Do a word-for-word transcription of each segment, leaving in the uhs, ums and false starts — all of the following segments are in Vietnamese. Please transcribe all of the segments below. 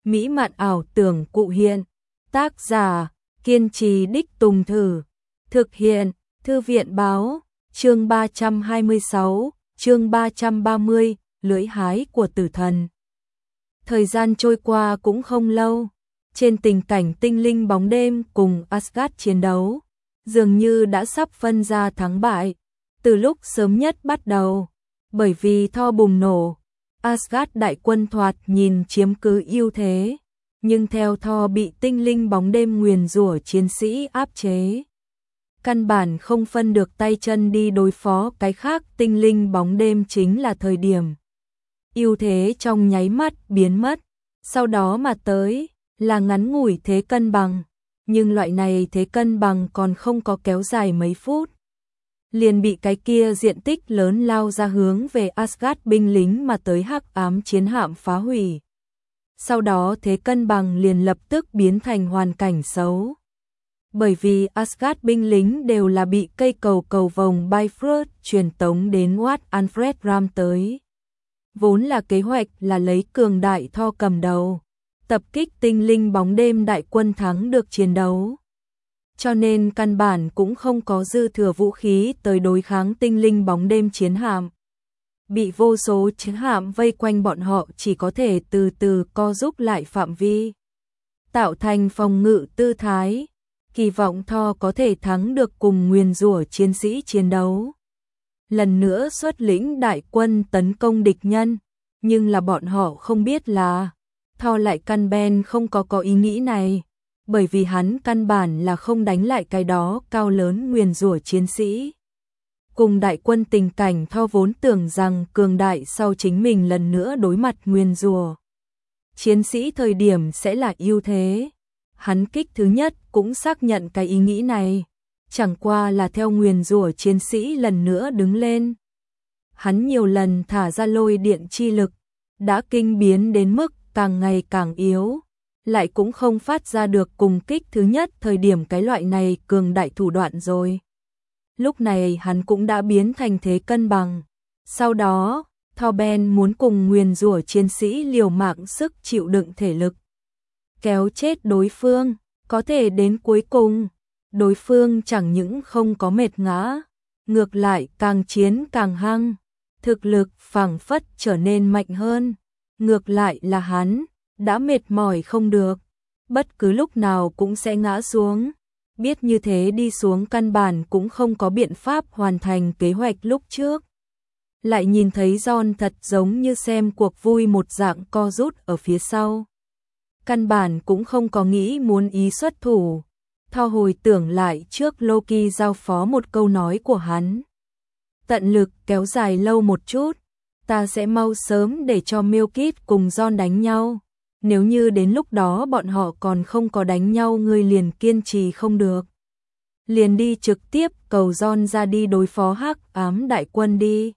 mỹ mạn ảo tưởng cụ hiện. Tác giả, kiên trì đích tùng thử. Thực hiện, Thư viện báo, chương ba trăm hai mươi sáu, chương ba trăm ba mươi, lưỡi hái của tử thần. Thời gian trôi qua cũng không lâu, trên tình cảnh tinh linh bóng đêm cùng Asgard chiến đấu, dường như đã sắp phân ra thắng bại, từ lúc sớm nhất bắt đầu, bởi vì Thor bùng nổ, Asgard đại quân thoạt nhìn chiếm cứ ưu thế, nhưng theo Thor bị tinh linh bóng đêm nguyền rủa chiến sĩ áp chế, căn bản không phân được tay chân đi đối phó cái khác. Tinh linh bóng đêm chính là thời điểm ưu thế trong nháy mắt biến mất, sau đó mà tới là ngắn ngủi thế cân bằng, nhưng loại này thế cân bằng còn không có kéo dài mấy phút, liền bị cái kia diện tích lớn lao ra hướng về Asgard binh lính mà tới hắc ám chiến hạm phá hủy. Sau đó thế cân bằng liền lập tức biến thành hoàn cảnh xấu. Bởi vì Asgard binh lính đều là bị cây cầu cầu vồng Bifrost truyền tống đến Wat Alfred Ram tới. Vốn là kế hoạch là lấy cường đại Thor cầm đầu, tập kích tinh linh bóng đêm đại quân thắng được chiến đấu. Cho nên căn bản cũng không có dư thừa vũ khí tới đối kháng tinh linh bóng đêm chiến hạm. Bị vô số chiến hạm vây quanh, bọn họ chỉ có thể từ từ co rút lại phạm vi, tạo thành phòng ngự tư thái, kỳ vọng Thor có thể thắng được cùng nguyền rủa chiến sĩ chiến đấu. Lần nữa xuất lĩnh đại quân tấn công địch nhân, nhưng là bọn họ không biết là Thor lại căn ben không có có ý nghĩ này, bởi vì hắn căn bản là không đánh lại cái đó cao lớn nguyền rủa chiến sĩ. Cùng đại quân tình cảnh, Thor vốn tưởng rằng cường đại sau chính mình lần nữa đối mặt nguyền rủa chiến sĩ thời điểm sẽ là ưu thế. Hắn kích thứ nhất cũng xác nhận cái ý nghĩ này, chẳng qua là theo nguyền rủa chiến sĩ lần nữa đứng lên. Hắn nhiều lần thả ra lôi điện chi lực, đã kinh biến đến mức càng ngày càng yếu, lại cũng không phát ra được cùng kích thứ nhất thời điểm cái loại này cường đại thủ đoạn rồi. Lúc này hắn cũng đã biến thành thế cân bằng. Sau đó, Thor Ben muốn cùng nguyền rủa chiến sĩ liều mạng sức chịu đựng thể lực, kéo chết đối phương, có thể đến cuối cùng, đối phương chẳng những không có mệt ngã, ngược lại càng chiến càng hăng, thực lực phảng phất trở nên mạnh hơn, ngược lại là hắn đã mệt mỏi không được, bất cứ lúc nào cũng sẽ ngã xuống, biết như thế đi xuống căn bản cũng không có biện pháp hoàn thành kế hoạch lúc trước. Lại nhìn thấy John thật giống như xem cuộc vui một dạng co rút ở phía sau, căn bản cũng không có nghĩ muốn ý xuất thủ. Thor hồi tưởng lại trước Loki giao phó một câu nói của hắn: tận lực kéo dài lâu một chút, ta sẽ mau sớm để cho Milkit cùng John đánh nhau, nếu như đến lúc đó bọn họ còn không có đánh nhau, ngươi liền kiên trì không được, liền đi trực tiếp cầu John ra đi đối phó hắc ám đại quân đi.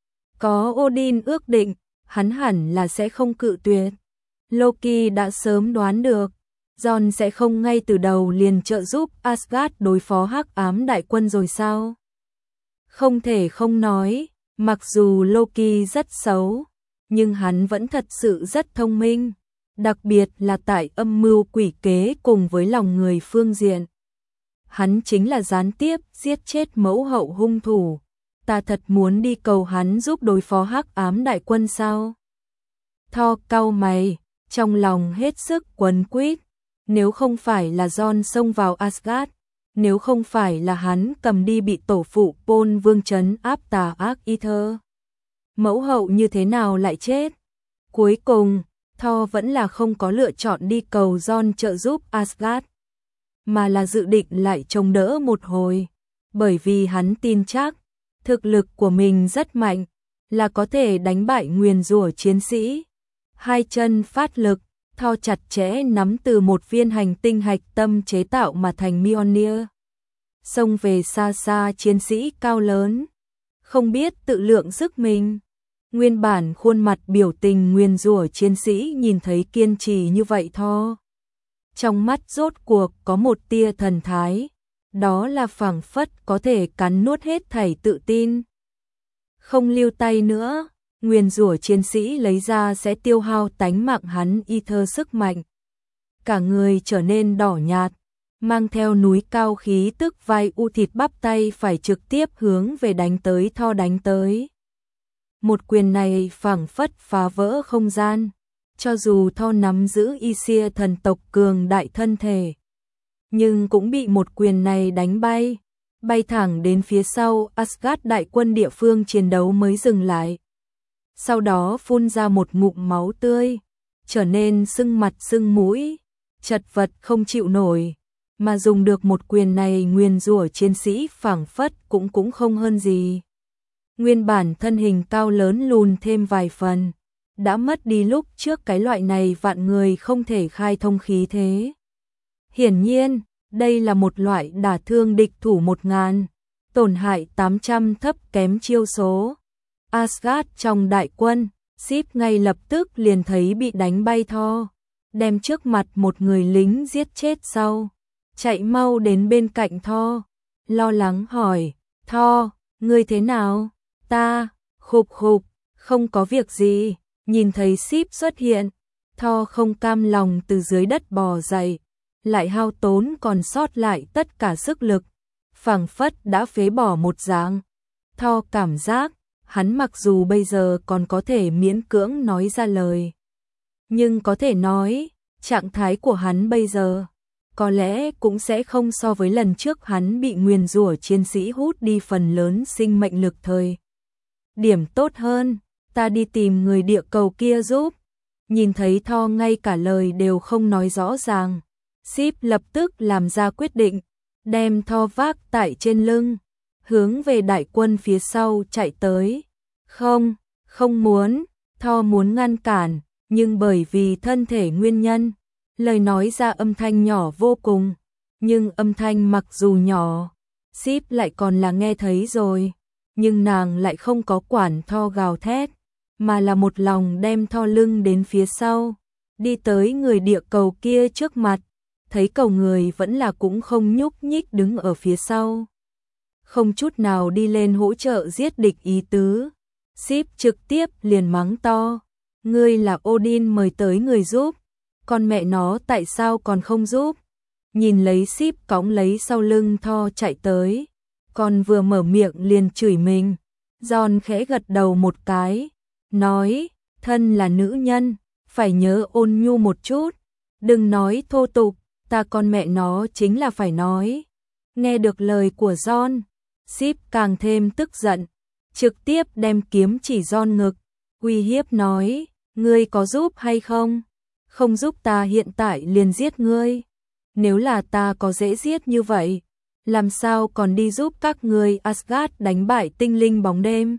Có Odin ước định, hắn hẳn là sẽ không cự tuyệt. Loki đã sớm đoán được, John sẽ không ngay từ đầu liền trợ giúp Asgard đối phó hắc ám đại quân rồi sao? Không thể không nói, mặc dù Loki rất xấu, nhưng hắn vẫn thật sự rất thông minh, đặc biệt là tại âm mưu quỷ kế cùng với lòng người phương diện. Hắn chính là gián tiếp giết chết mẫu hậu hung thủ. Ta thật muốn đi cầu hắn giúp đối phó hắc ám đại quân sao? Thor cau mày, trong lòng hết sức quấn quýt. Nếu không phải là John xông vào Asgard, nếu không phải là hắn cầm đi bị tổ phụ Paul vương trấn áp tà ác Ether, mẫu hậu như thế nào lại chết? Cuối cùng, Thor vẫn là không có lựa chọn đi cầu John trợ giúp Asgard, mà là dự định lại chống đỡ một hồi, bởi vì hắn tin chắc thực lực của mình rất mạnh, là có thể đánh bại nguyền rủa chiến sĩ. Hai chân phát lực, Thor chặt chẽ nắm từ một viên hành tinh hạch tâm chế tạo mà thành Mjolnir, xông về xa xa chiến sĩ cao lớn, không biết tự lượng sức mình. Nguyên bản khuôn mặt biểu tình nguyền rủa chiến sĩ nhìn thấy kiên trì như vậy Thor, trong mắt rốt cuộc có một tia thần thái, đó là phảng phất có thể cắn nuốt hết thảy tự tin. Không lưu tay nữa, Nguyền rủa chiến sĩ lấy ra sẽ tiêu hao tánh mạng hắn y thơ sức mạnh. Cả người trở nên đỏ nhạt, mang theo núi cao khí tức vai u thịt bắp tay phải trực tiếp hướng về đánh tới Thor đánh tới. Một quyền này phảng phất phá vỡ không gian, cho dù Thor nắm giữ Isia thần tộc cường đại thân thể, nhưng cũng bị một quyền này đánh bay, bay thẳng đến phía sau Asgard đại quân địa phương chiến đấu mới dừng lại. Sau đó phun ra một ngụm máu tươi, trở nên sưng mặt sưng mũi, chật vật không chịu nổi, mà dùng được một quyền này nguyền rủa chiến sĩ phảng phất cũng cũng không hơn gì. Nguyên bản thân hình cao lớn lùn thêm vài phần, đã mất đi lúc trước cái loại này vạn người không thể khai thông khí thế. Hiển nhiên, đây là một loại đả thương địch thủ một ngàn, tổn hại tám trăm thấp kém chiêu số. Asgard trong đại quân, Sif ngay lập tức liền thấy bị đánh bay Thor, đem trước mặt một người lính giết chết sau, chạy mau đến bên cạnh Thor, lo lắng hỏi, Thor, ngươi thế nào? Ta, khục khục, không có việc gì. Nhìn thấy Sif xuất hiện, Thor không cam lòng từ dưới đất bò dậy, lại hao tốn còn sót lại tất cả sức lực, phảng phất đã phế bỏ một dạng. Thor cảm giác, hắn mặc dù bây giờ còn có thể miễn cưỡng nói ra lời, nhưng có thể nói, trạng thái của hắn bây giờ, có lẽ cũng sẽ không so với lần trước hắn bị nguyền rủa chiến sĩ hút đi phần lớn sinh mệnh lực thời. Điểm tốt hơn, ta đi tìm người địa cầu kia giúp. Nhìn thấy Thor ngay cả lời đều không nói rõ ràng, Sif lập tức làm ra quyết định, đem Thor vác tại trên lưng, hướng về đại quân phía sau chạy tới. Không, không muốn, Thor muốn ngăn cản, nhưng bởi vì thân thể nguyên nhân, lời nói ra âm thanh nhỏ vô cùng, nhưng âm thanh mặc dù nhỏ, Sif lại còn là nghe thấy rồi, nhưng nàng lại không có quản Thor gào thét, mà là một lòng đem Thor lưng đến phía sau, đi tới người địa cầu kia trước mặt, thấy cầu người vẫn là cũng không nhúc nhích đứng ở phía sau, không chút nào đi lên hỗ trợ giết địch ý tứ. Sif trực tiếp liền mắng to, ngươi là Odin mời tới người giúp, con mẹ nó tại sao còn không giúp? Nhìn lấy Sif cõng lấy sau lưng Thor chạy tới, còn vừa mở miệng liền chửi mình. John khẽ gật đầu một cái, nói, thân là nữ nhân, phải nhớ ôn nhu một chút, đừng nói thô tục, ta con mẹ nó chính là phải nói. Nghe được lời của John, Sif càng thêm tức giận, trực tiếp đem kiếm chỉ John ngực, uy hiếp nói, ngươi có giúp hay không? Không giúp ta hiện tại liền giết ngươi. Nếu là ta có dễ giết như vậy, làm sao còn đi giúp các ngươi Asgard đánh bại tinh linh bóng đêm?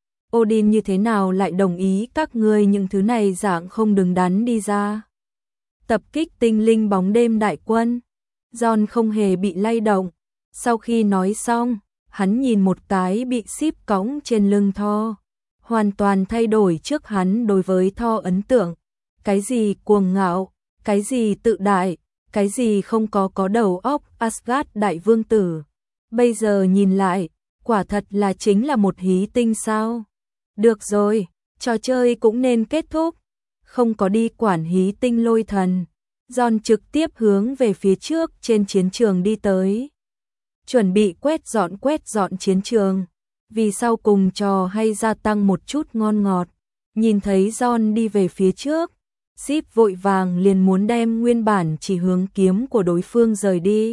Odin như thế nào lại đồng ý các ngươi những thứ này dạng không đứng đắn đi ra? Tập kích tinh linh bóng đêm đại quân. John không hề bị lay động. Sau khi nói xong, hắn nhìn một cái bị Sif cõng trên lưng Thor, hoàn toàn thay đổi trước hắn đối với Thor ấn tượng. Cái gì cuồng ngạo, cái gì tự đại, cái gì không có có đầu óc Asgard đại vương tử. Bây giờ nhìn lại, quả thật là chính là một hí tinh sao. Được rồi, trò chơi cũng nên kết thúc. Không có đi quản hí tinh lôi thần. John trực tiếp hướng về phía trước trên chiến trường đi tới. Chuẩn bị quét dọn quét dọn chiến trường. Vì sau cùng trò hay gia tăng một chút ngon ngọt. Nhìn thấy John đi về phía trước, Sif vội vàng liền muốn đem nguyên bản chỉ hướng kiếm của đối phương rời đi,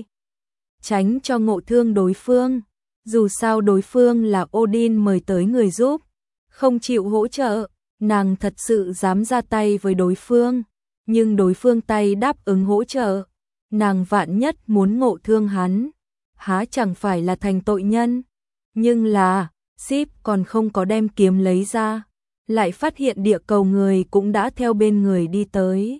tránh cho ngộ thương đối phương. Dù sao đối phương là Odin mời tới người giúp, không chịu hỗ trợ, nàng thật sự dám ra tay với đối phương, nhưng đối phương tay đáp ứng hỗ trợ, nàng vạn nhất muốn ngộ thương hắn, há chẳng phải là thành tội nhân. Nhưng là, Sif còn không có đem kiếm lấy ra, lại phát hiện địa cầu người cũng đã theo bên người đi tới.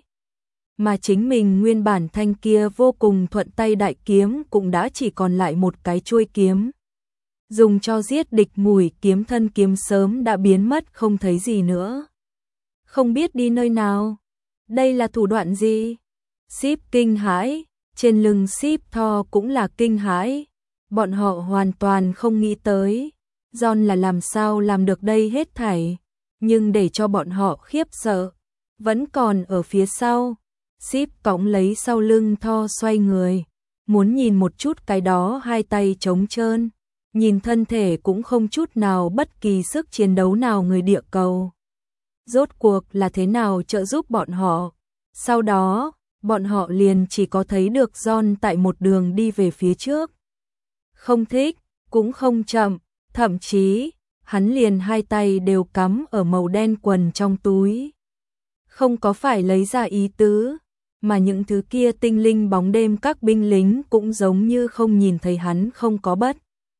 Mà chính mình nguyên bản thanh kia vô cùng thuận tay đại kiếm cũng đã chỉ còn lại một cái chuôi kiếm. Dùng cho giết địch mùi kiếm thân kiếm sớm đã biến mất không thấy gì nữa. Không biết đi nơi nào. Đây là thủ đoạn gì? Sif kinh hãi, trên lưng Sif Thor cũng là kinh hãi. Bọn họ hoàn toàn không nghĩ tới. John là làm sao làm được đây hết thảy. nhưng để cho bọn họ khiếp sợ, vẫn còn ở phía sau. Síp cõng lấy sau lưng Thor xoay người, muốn nhìn một chút cái đó hai tay trống trơn, nhìn thân thể cũng không chút nào bất kỳ sức chiến đấu nào người địa cầu. Rốt cuộc là thế nào trợ giúp bọn họ? Sau đó, bọn họ liền chỉ có thấy được John tại một đường đi về phía trước. Không thích, cũng không chậm, thậm chí, hắn liền hai tay đều cắm ở màu đen quần trong túi. Không có phải lấy ra ý tứ, mà những thứ kia tinh linh bóng đêm các binh lính cũng giống như không nhìn thấy hắn không có bất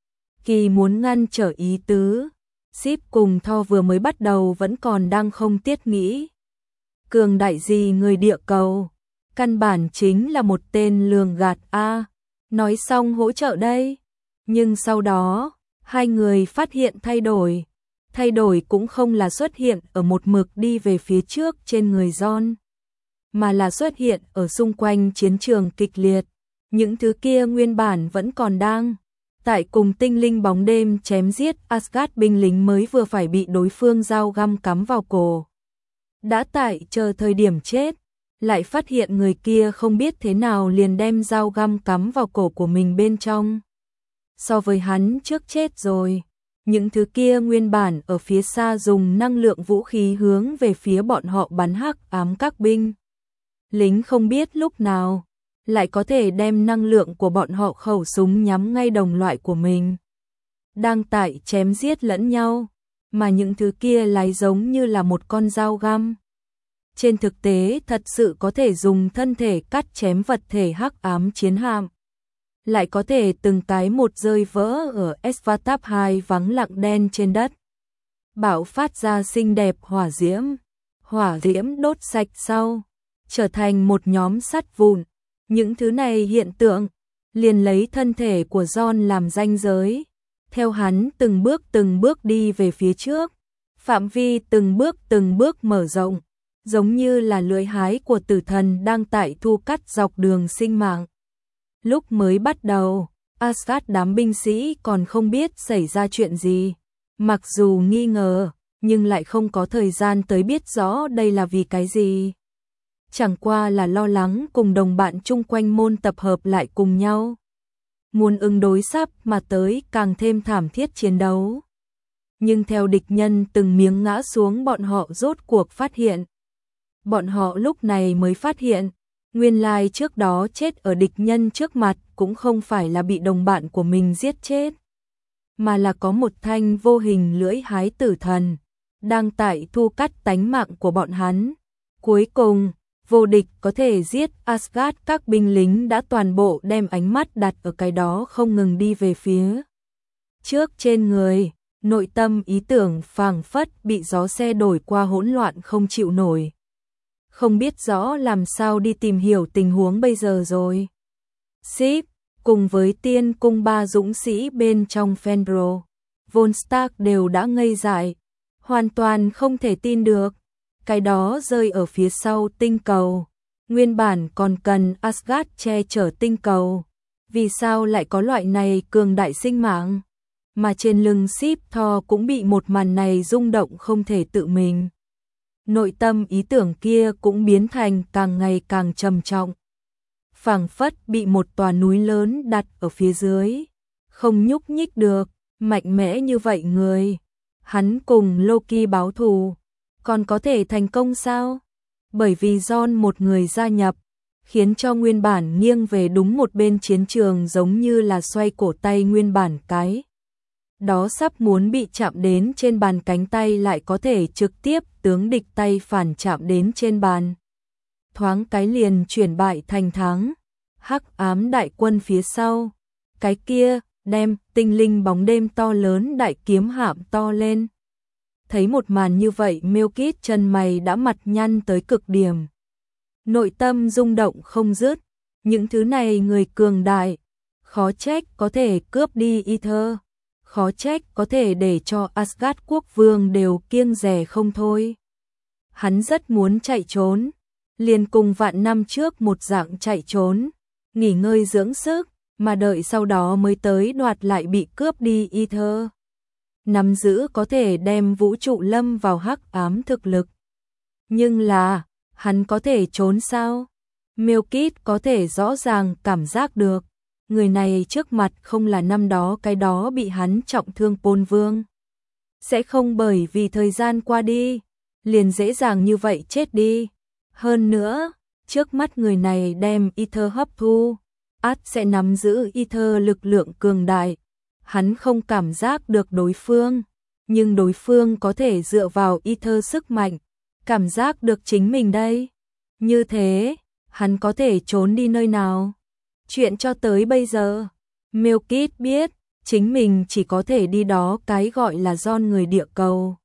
kỳ muốn ngăn trở ý tứ. Síp cùng Thor vừa mới bắt đầu vẫn còn đang không tiết nghĩ. Cường đại gì người địa cầu, căn bản chính là một tên lường gạt a. Nói xong hỗ trợ đây, nhưng sau đó, hai người phát hiện thay đổi. Thay đổi cũng không là xuất hiện ở một mực đi về phía trước trên người John, mà là xuất hiện ở xung quanh chiến trường kịch liệt. Những thứ kia nguyên bản vẫn còn đang tại cùng tinh linh bóng đêm chém giết Asgard, binh lính mới vừa phải bị đối phương dao găm cắm vào cổ. Đã tại chờ thời điểm chết, lại phát hiện người kia không biết thế nào liền đem dao găm cắm vào cổ của mình bên trong. So với hắn trước chết rồi, những thứ kia nguyên bản ở phía xa dùng năng lượng vũ khí hướng về phía bọn họ bắn hắc ám các binh lính không biết lúc nào lại có thể đem năng lượng của bọn họ khẩu súng nhắm ngay đồng loại của mình. Đang tại chém giết lẫn nhau, mà những thứ kia lại giống như là một con dao găm. Trên thực tế thật sự có thể dùng thân thể cắt chém vật thể hắc ám chiến hạm. Lại có thể từng cái một rơi vỡ ở Svartalf hai vắng lặng đen trên đất. Bạo phát ra xinh đẹp hỏa diễm. Hỏa diễm đốt sạch sau, trở thành một nhóm sắt vụn. Những thứ này hiện tượng, liền lấy thân thể của John làm ranh giới. Theo hắn từng bước từng bước đi về phía trước, phạm vi từng bước từng bước mở rộng, giống như là lưỡi hái của tử thần đang tại thu cắt dọc đường sinh mạng. Lúc mới bắt đầu, Asgard đám binh sĩ còn không biết xảy ra chuyện gì. Mặc dù nghi ngờ, nhưng lại không có thời gian tới biết rõ đây là vì cái gì. Chẳng qua là lo lắng cùng đồng bạn chung quanh môn tập hợp lại cùng nhau. Muốn ứng đối sắp mà tới càng thêm thảm thiết chiến đấu. Nhưng theo địch nhân từng miếng ngã xuống, bọn họ rốt cuộc phát hiện. Bọn họ lúc này mới phát hiện, nguyên lai trước đó chết ở địch nhân trước mặt cũng không phải là bị đồng bạn của mình giết chết, mà là có một thanh vô hình lưỡi hái tử thần đang tại thu cắt tánh mạng của bọn hắn. Cuối cùng, vô địch có thể giết Asgard, các binh lính đã toàn bộ đem ánh mắt đặt ở cái đó không ngừng đi về phía trước trên người, nội tâm ý tưởng phảng phất bị gió xe đổi qua, hỗn loạn không chịu nổi. Không biết rõ làm sao đi tìm hiểu tình huống bây giờ rồi. Síp, cùng với tiên cung ba dũng sĩ bên trong Fenrir, Von Stark đều đã ngây dại, hoàn toàn không thể tin được. Cái đó rơi ở phía sau tinh cầu, nguyên bản còn cần Asgard che chở tinh cầu. Vì sao lại có loại này cường đại sinh mạng? Mà trên lưng Síp Thor cũng bị một màn này rung động không thể tự mình. Nội tâm ý tưởng kia cũng biến thành càng ngày càng trầm trọng. Phảng phất bị một tòa núi lớn đặt ở phía dưới, không nhúc nhích được, mạnh mẽ như vậy người. Hắn cùng Loki báo thù, còn có thể thành công sao? Bởi vì John một người gia nhập, khiến cho nguyên bản nghiêng về đúng một bên chiến trường giống như là xoay cổ tay nguyên bản cái. Đó sắp muốn bị chạm đến trên bàn cánh tay lại có thể trực tiếp tướng địch tay phản chạm đến trên bàn. Thoáng cái liền chuyển bại thành thắng. Hắc ám đại quân phía sau, cái kia đem tinh linh bóng đêm to lớn đại kiếm hạm to lên. Thấy một màn như vậy, Milkit chân mày đã mặt nhăn tới cực điểm. Nội tâm rung động không dứt, những thứ này người cường đại, khó trách có thể cướp đi Ether, khó trách có thể để cho Asgard quốc vương đều kiêng dè không thôi. Hắn rất muốn chạy trốn, liền cùng vạn năm trước một dạng chạy trốn, nghỉ ngơi dưỡng sức, mà đợi sau đó mới tới đoạt lại bị cướp đi Ether. nắm giữ có thể đem vũ trụ lâm vào hắc ám thực lực. Nhưng là, hắn có thể trốn sao? Milkit có thể rõ ràng cảm giác được, người này trước mặt không là năm đó cái đó bị hắn trọng thương Pôn Vương. Sẽ không bởi vì thời gian qua đi, liền dễ dàng như vậy chết đi. Hơn nữa, trước mắt người này đem Ether hấp thu, ắt sẽ nắm giữ Ether lực lượng cường đại. Hắn không cảm giác được đối phương, nhưng đối phương có thể dựa vào Ether sức mạnh, cảm giác được chính mình đây. Như thế, hắn có thể trốn đi nơi nào? Chuyện cho tới bây giờ, Milkit biết, chính mình chỉ có thể đi đó cái gọi là John người địa cầu.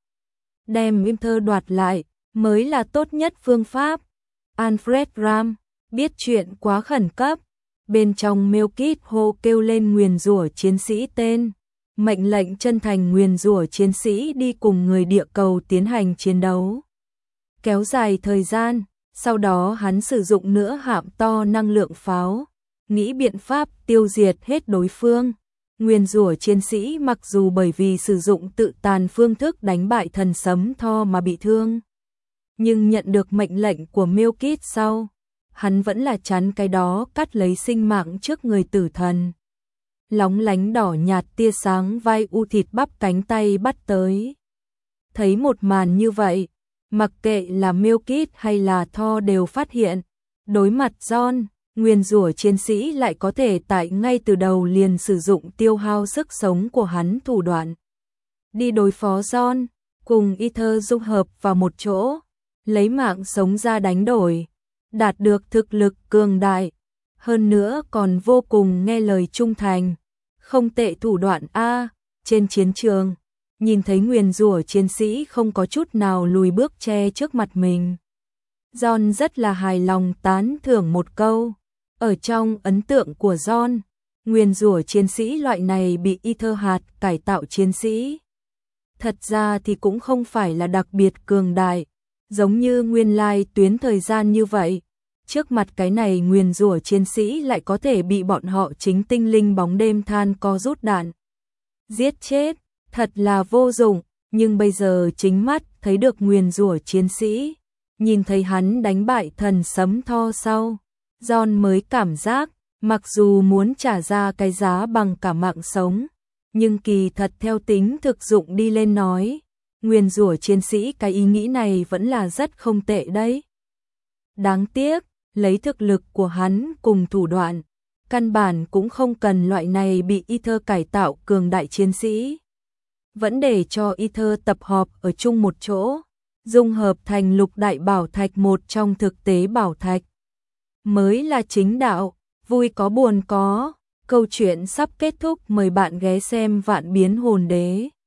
Đem Ether đoạt lại, mới là tốt nhất phương pháp. Alfred Ram, biết chuyện quá khẩn cấp. Bên trong Milkit hô kêu lên nguyền rủa chiến sĩ tên. Mệnh lệnh chân thành nguyền rủa chiến sĩ đi cùng người địa cầu tiến hành chiến đấu. Kéo dài thời gian, sau đó hắn sử dụng nữa hạm to năng lượng pháo, nghĩ biện pháp tiêu diệt hết đối phương. Nguyền rủa chiến sĩ mặc dù bởi vì sử dụng tự tàn phương thức đánh bại thần sấm Tho mà bị thương, nhưng nhận được mệnh lệnh của Milkit sau, hắn vẫn là chắn cái đó cắt lấy sinh mạng trước người tử thần. Lóng lánh đỏ nhạt tia sáng vai u thịt bắp cánh tay bắt tới. Thấy một màn như vậy, mặc kệ là Milkit hay là Tho đều phát hiện, đối mặt John, nguyền rủa chiến sĩ lại có thể tại ngay từ đầu liền sử dụng tiêu hao sức sống của hắn thủ đoạn. Đi đối phó John, cùng Ether dung hợp vào một chỗ, lấy mạng sống ra đánh đổi, đạt được thực lực cường đại, hơn nữa còn vô cùng nghe lời trung thành. Không tệ thủ đoạn A. Trên chiến trường, nhìn thấy nguyền rủa chiến sĩ không có chút nào lùi bước che trước mặt mình, John rất là hài lòng tán thưởng một câu. Ở trong ấn tượng của John, nguyền rủa chiến sĩ loại này bị Ether hạt cải tạo chiến sĩ, thật ra thì cũng không phải là đặc biệt cường đại, giống như nguyên lai tuyến thời gian như vậy. Trước mặt cái này nguyền rủa chiến sĩ lại có thể bị bọn họ chính tinh linh bóng đêm than co rút đạn giết chết, thật là vô dụng. Nhưng bây giờ chính mắt thấy được nguyền rủa chiến sĩ, nhìn thấy hắn đánh bại thần sấm Tho sau, John mới cảm giác, mặc dù muốn trả ra cái giá bằng cả mạng sống, nhưng kỳ thật theo tính thực dụng đi lên nói, nguyền rủa chiến sĩ cái ý nghĩ này vẫn là rất không tệ đấy. Đáng tiếc, lấy thực lực của hắn cùng thủ đoạn, căn bản cũng không cần loại này bị Ether cải tạo cường đại chiến sĩ. Vẫn để cho Ether tập hợp ở chung một chỗ, dung hợp thành lục đại bảo thạch một trong thực tế bảo thạch. Mới là chính đạo, vui có buồn có, câu chuyện sắp kết thúc, mời bạn ghé xem Vạn Biến Hồn Đế.